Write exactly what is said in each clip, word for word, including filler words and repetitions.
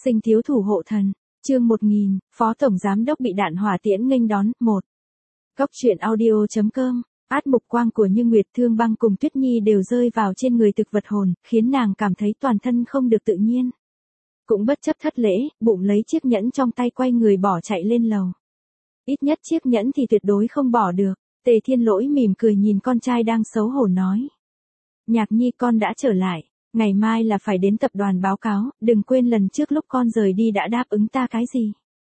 Sinh thiếu thủ hộ thần, chương một nghìn, Phó Tổng Giám đốc bị đạn hỏa tiễn nghênh đón, một. Góc truyện audio.com, át mục quang của Như Nguyệt Thương Băng cùng Tuyết Nhi đều rơi vào trên người thực vật hồn, khiến nàng cảm thấy toàn thân không được tự nhiên. Cũng bất chấp thất lễ, bụng lấy chiếc nhẫn trong tay quay người bỏ chạy lên lầu. Ít nhất chiếc nhẫn thì tuyệt đối không bỏ được. Tề Thiên Lỗi mỉm cười nhìn con trai đang xấu hổ nói. Nhạc Nhi con đã trở lại, ngày mai là phải đến tập đoàn báo cáo, đừng quên lần trước lúc con rời đi đã đáp ứng ta cái gì.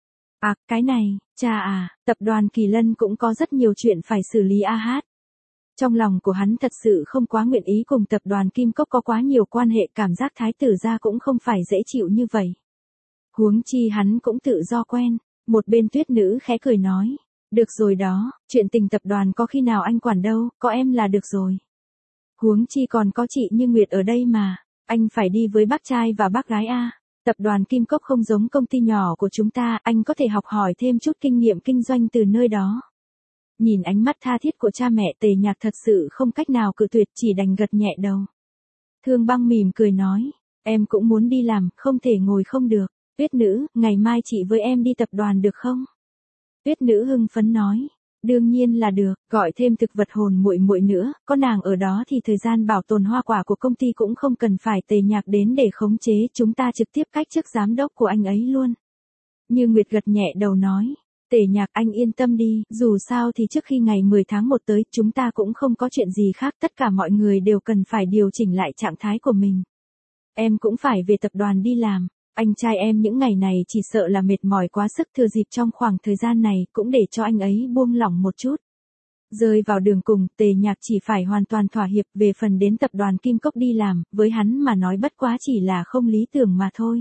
À, cái này, cha à, tập đoàn Kỳ Lân cũng có rất nhiều chuyện phải xử lý a hát. Trong lòng của hắn thật sự không quá nguyện ý cùng tập đoàn Kim Cốc có quá nhiều quan hệ, cảm giác thái tử gia cũng không phải dễ chịu như vậy. Huống chi hắn cũng tự do quen, một bên Tuyết nữ khẽ cười nói. Được rồi đó, chuyện tình tập đoàn có khi nào anh quản đâu, có em là được rồi. Huống chi còn có chị Như Nguyệt ở đây mà, anh phải đi với bác trai và bác gái a. Tập đoàn Kim Cốc không giống công ty nhỏ của chúng ta, anh có thể học hỏi thêm chút kinh nghiệm kinh doanh từ nơi đó. Nhìn ánh mắt tha thiết của cha mẹ, Tề Nhạc thật sự không cách nào cự tuyệt, chỉ đành gật nhẹ đầu. Thương Băng mỉm cười nói, em cũng muốn đi làm, không thể ngồi không được. Tuyết nữ, ngày mai chị với em đi tập đoàn được không? Tuyết nữ hưng phấn nói, đương nhiên là được, gọi thêm thực vật hồn muội muội nữa, có nàng ở đó thì thời gian bảo tồn hoa quả của công ty cũng không cần phải Tề Nhạc đến để khống chế, chúng ta trực tiếp cách chức giám đốc của anh ấy luôn. Như Nguyệt gật nhẹ đầu nói, Tề Nhạc anh yên tâm đi, dù sao thì trước khi ngày mười tháng một tới, chúng ta cũng không có chuyện gì khác, tất cả mọi người đều cần phải điều chỉnh lại trạng thái của mình. Em cũng phải về tập đoàn đi làm. Anh trai em những ngày này chỉ sợ là mệt mỏi quá sức, thừa dịp trong khoảng thời gian này cũng để cho anh ấy buông lỏng một chút. Rơi vào đường cùng, Tề Nhạc chỉ phải hoàn toàn thỏa hiệp. Về phần đến tập đoàn Kim Cốc đi làm, với hắn mà nói bất quá chỉ là không lý tưởng mà thôi.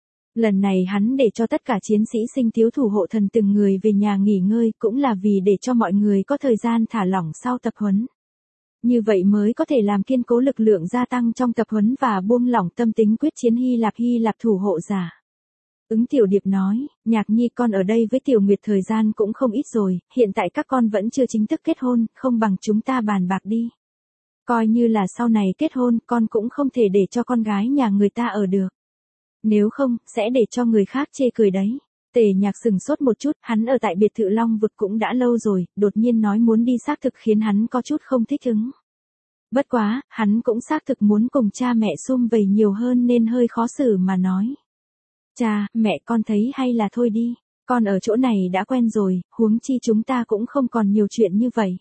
Lần này hắn để cho tất cả chiến sĩ sinh thiếu thủ hộ thần từng người về nhà nghỉ ngơi, cũng là vì để cho mọi người có thời gian thả lỏng sau tập huấn. Như vậy mới có thể làm kiên cố lực lượng gia tăng trong tập huấn và buông lỏng tâm tính quyết chiến Hy Lạp Hy Lạp thủ hộ giả. Ứng Tiểu Điệp nói, Nhạc Nhi con ở đây với Tiểu Nguyệt thời gian cũng không ít rồi, hiện tại các con vẫn chưa chính thức kết hôn, không bằng chúng ta bàn bạc đi. Coi như là sau này kết hôn, con cũng không thể để cho con gái nhà người ta ở được. Nếu không, sẽ để cho người khác chê cười đấy. Tề Nhạc sừng sốt một chút, hắn ở tại biệt thự Long Vực cũng đã lâu rồi, đột nhiên nói muốn đi xác thực khiến hắn có chút không thích ứng. Bất quá, hắn cũng xác thực muốn cùng cha mẹ sum vầy nhiều hơn nên hơi khó xử mà nói. Cha, mẹ con thấy hay là thôi đi, con ở chỗ này đã quen rồi, huống chi chúng ta cũng không còn nhiều chuyện như vậy.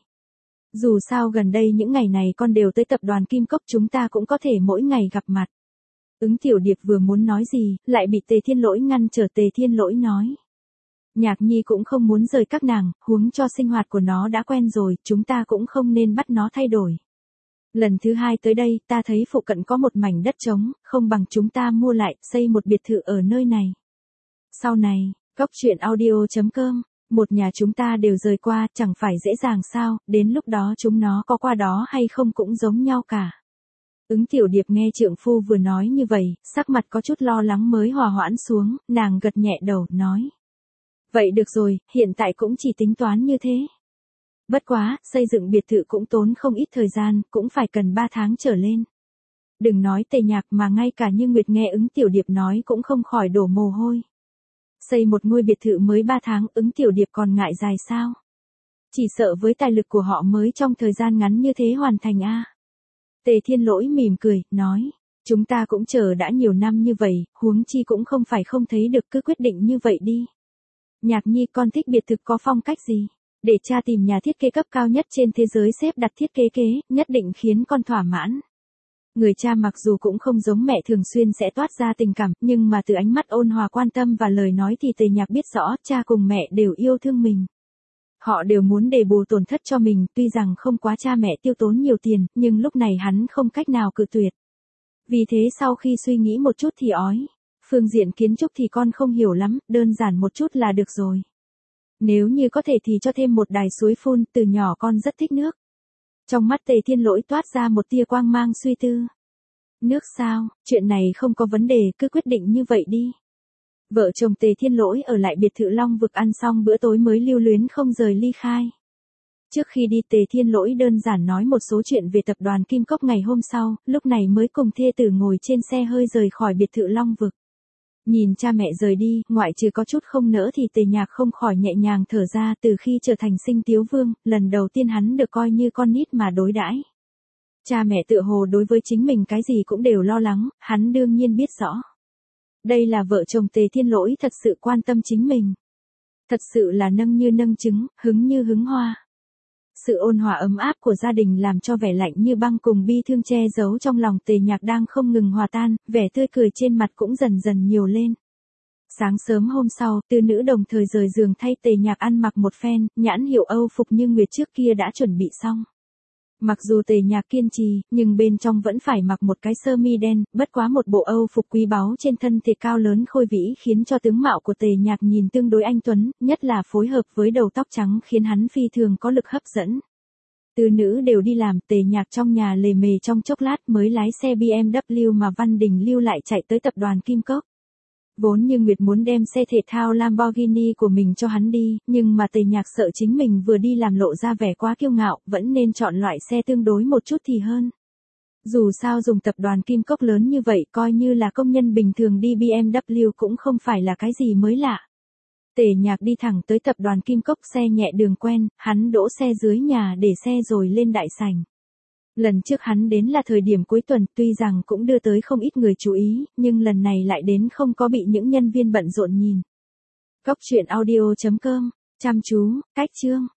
Dù sao gần đây những ngày này con đều tới tập đoàn Kim Cốc, chúng ta cũng có thể mỗi ngày gặp mặt. Ứng Tiểu Điệp vừa muốn nói gì, lại bị Tề Thiên Lỗi ngăn trở. Tề Thiên Lỗi nói. Nhạc Nhi cũng không muốn rời các nàng, huống cho sinh hoạt của nó đã quen rồi, chúng ta cũng không nên bắt nó thay đổi. Lần thứ hai tới đây, ta thấy phụ cận có một mảnh đất trống, không bằng chúng ta mua lại, xây một biệt thự ở nơi này. Sau này, góc truyện audio.com, một nhà chúng ta đều rời qua, chẳng phải dễ dàng sao, đến lúc đó chúng nó có qua đó hay không cũng giống nhau cả. Ứng Tiểu Điệp nghe trượng phu vừa nói như vậy, sắc mặt có chút lo lắng mới hòa hoãn xuống, nàng gật nhẹ đầu, nói. Vậy được rồi, hiện tại cũng chỉ tính toán như thế. Bất quá, xây dựng biệt thự cũng tốn không ít thời gian, cũng phải cần ba tháng trở lên. Đừng nói Tề Nhạc mà ngay cả Như Nguyệt nghe Ứng Tiểu Điệp nói cũng không khỏi đổ mồ hôi. Xây một ngôi biệt thự mới ba tháng, Ứng Tiểu Điệp còn ngại dài sao? Chỉ sợ với tài lực của họ mới trong thời gian ngắn như thế hoàn thành a. Tề Thiên Lỗi mỉm cười, nói, chúng ta cũng chờ đã nhiều năm như vậy, huống chi cũng không phải không thấy được, cứ quyết định như vậy đi. Nhạc Nhi con thích biệt thự có phong cách gì? Để cha tìm nhà thiết kế cấp cao nhất trên thế giới xếp đặt thiết kế kế, nhất định khiến con thỏa mãn. Người cha mặc dù cũng không giống mẹ thường xuyên sẽ toát ra tình cảm, nhưng mà từ ánh mắt ôn hòa quan tâm và lời nói thì Tề Nhạc biết rõ cha cùng mẹ đều yêu thương mình. Họ đều muốn đền bù tổn thất cho mình, tuy rằng không quá cha mẹ tiêu tốn nhiều tiền, nhưng lúc này hắn không cách nào cự tuyệt. Vì thế sau khi suy nghĩ một chút thì ói, phương diện kiến trúc thì con không hiểu lắm, đơn giản một chút là được rồi. Nếu như có thể thì cho thêm một đài suối phun, từ nhỏ con rất thích nước. Trong mắt Tề Thiên Lỗi toát ra một tia quang mang suy tư. Nước sao, chuyện này không có vấn đề, cứ quyết định như vậy đi. Vợ chồng Tề Thiên Lỗi ở lại biệt thự Long Vực ăn xong bữa tối mới lưu luyến không rời ly khai. Trước khi đi Tề Thiên Lỗi đơn giản nói một số chuyện về tập đoàn Kim Cốc ngày hôm sau, lúc này mới cùng thê tử ngồi trên xe hơi rời khỏi biệt thự Long Vực. Nhìn cha mẹ rời đi, ngoại trừ có chút không nỡ thì Tề Nhạc không khỏi nhẹ nhàng thở ra, từ khi trở thành Sinh Tiếu Vương, lần đầu tiên hắn được coi như con nít mà đối đãi. Cha mẹ tựa hồ đối với chính mình cái gì cũng đều lo lắng, hắn đương nhiên biết rõ. Đây là vợ chồng Tề Thiên Lỗi thật sự quan tâm chính mình. Thật sự là nâng như nâng trứng, hứng như hứng hoa. Sự ôn hòa ấm áp của gia đình làm cho vẻ lạnh như băng cùng bi thương che giấu trong lòng Tề Nhạc đang không ngừng hòa tan, vẻ tươi cười trên mặt cũng dần dần nhiều lên. Sáng sớm hôm sau, tư nữ đồng thời rời giường thay Tề Nhạc ăn mặc một phen, nhãn hiệu Âu phục như Nguyệt trước kia đã chuẩn bị xong. Mặc dù Tề Nhạc kiên trì, nhưng bên trong vẫn phải mặc một cái sơ mi đen, bất quá một bộ Âu phục quý báu trên thân thể cao lớn khôi vĩ khiến cho tướng mạo của Tề Nhạc nhìn tương đối anh tuấn, nhất là phối hợp với đầu tóc trắng khiến hắn phi thường có lực hấp dẫn. Từ nữ đều đi làm, Tề Nhạc trong nhà lề mề trong chốc lát mới lái xe bê em vê mà Văn Đình lưu lại chạy tới tập đoàn Kim Cốc. Vốn như Nguyệt muốn đem xe thể thao Lamborghini của mình cho hắn đi, nhưng mà Tề Nhạc sợ chính mình vừa đi làm lộ ra vẻ quá kiêu ngạo, vẫn nên chọn loại xe tương đối một chút thì hơn. Dù sao dùng tập đoàn Kim Cốc lớn như vậy coi như là công nhân bình thường đi bê em vê cũng không phải là cái gì mới lạ. Tề Nhạc đi thẳng tới tập đoàn Kim Cốc, xe nhẹ đường quen, hắn đỗ xe dưới nhà để xe rồi lên đại sảnh. Lần trước hắn đến là thời điểm cuối tuần, tuy rằng cũng đưa tới không ít người chú ý, nhưng lần này lại đến không có bị những nhân viên bận rộn nhìn. Cốc truyện audio chấm com, chăm chú, cách chương.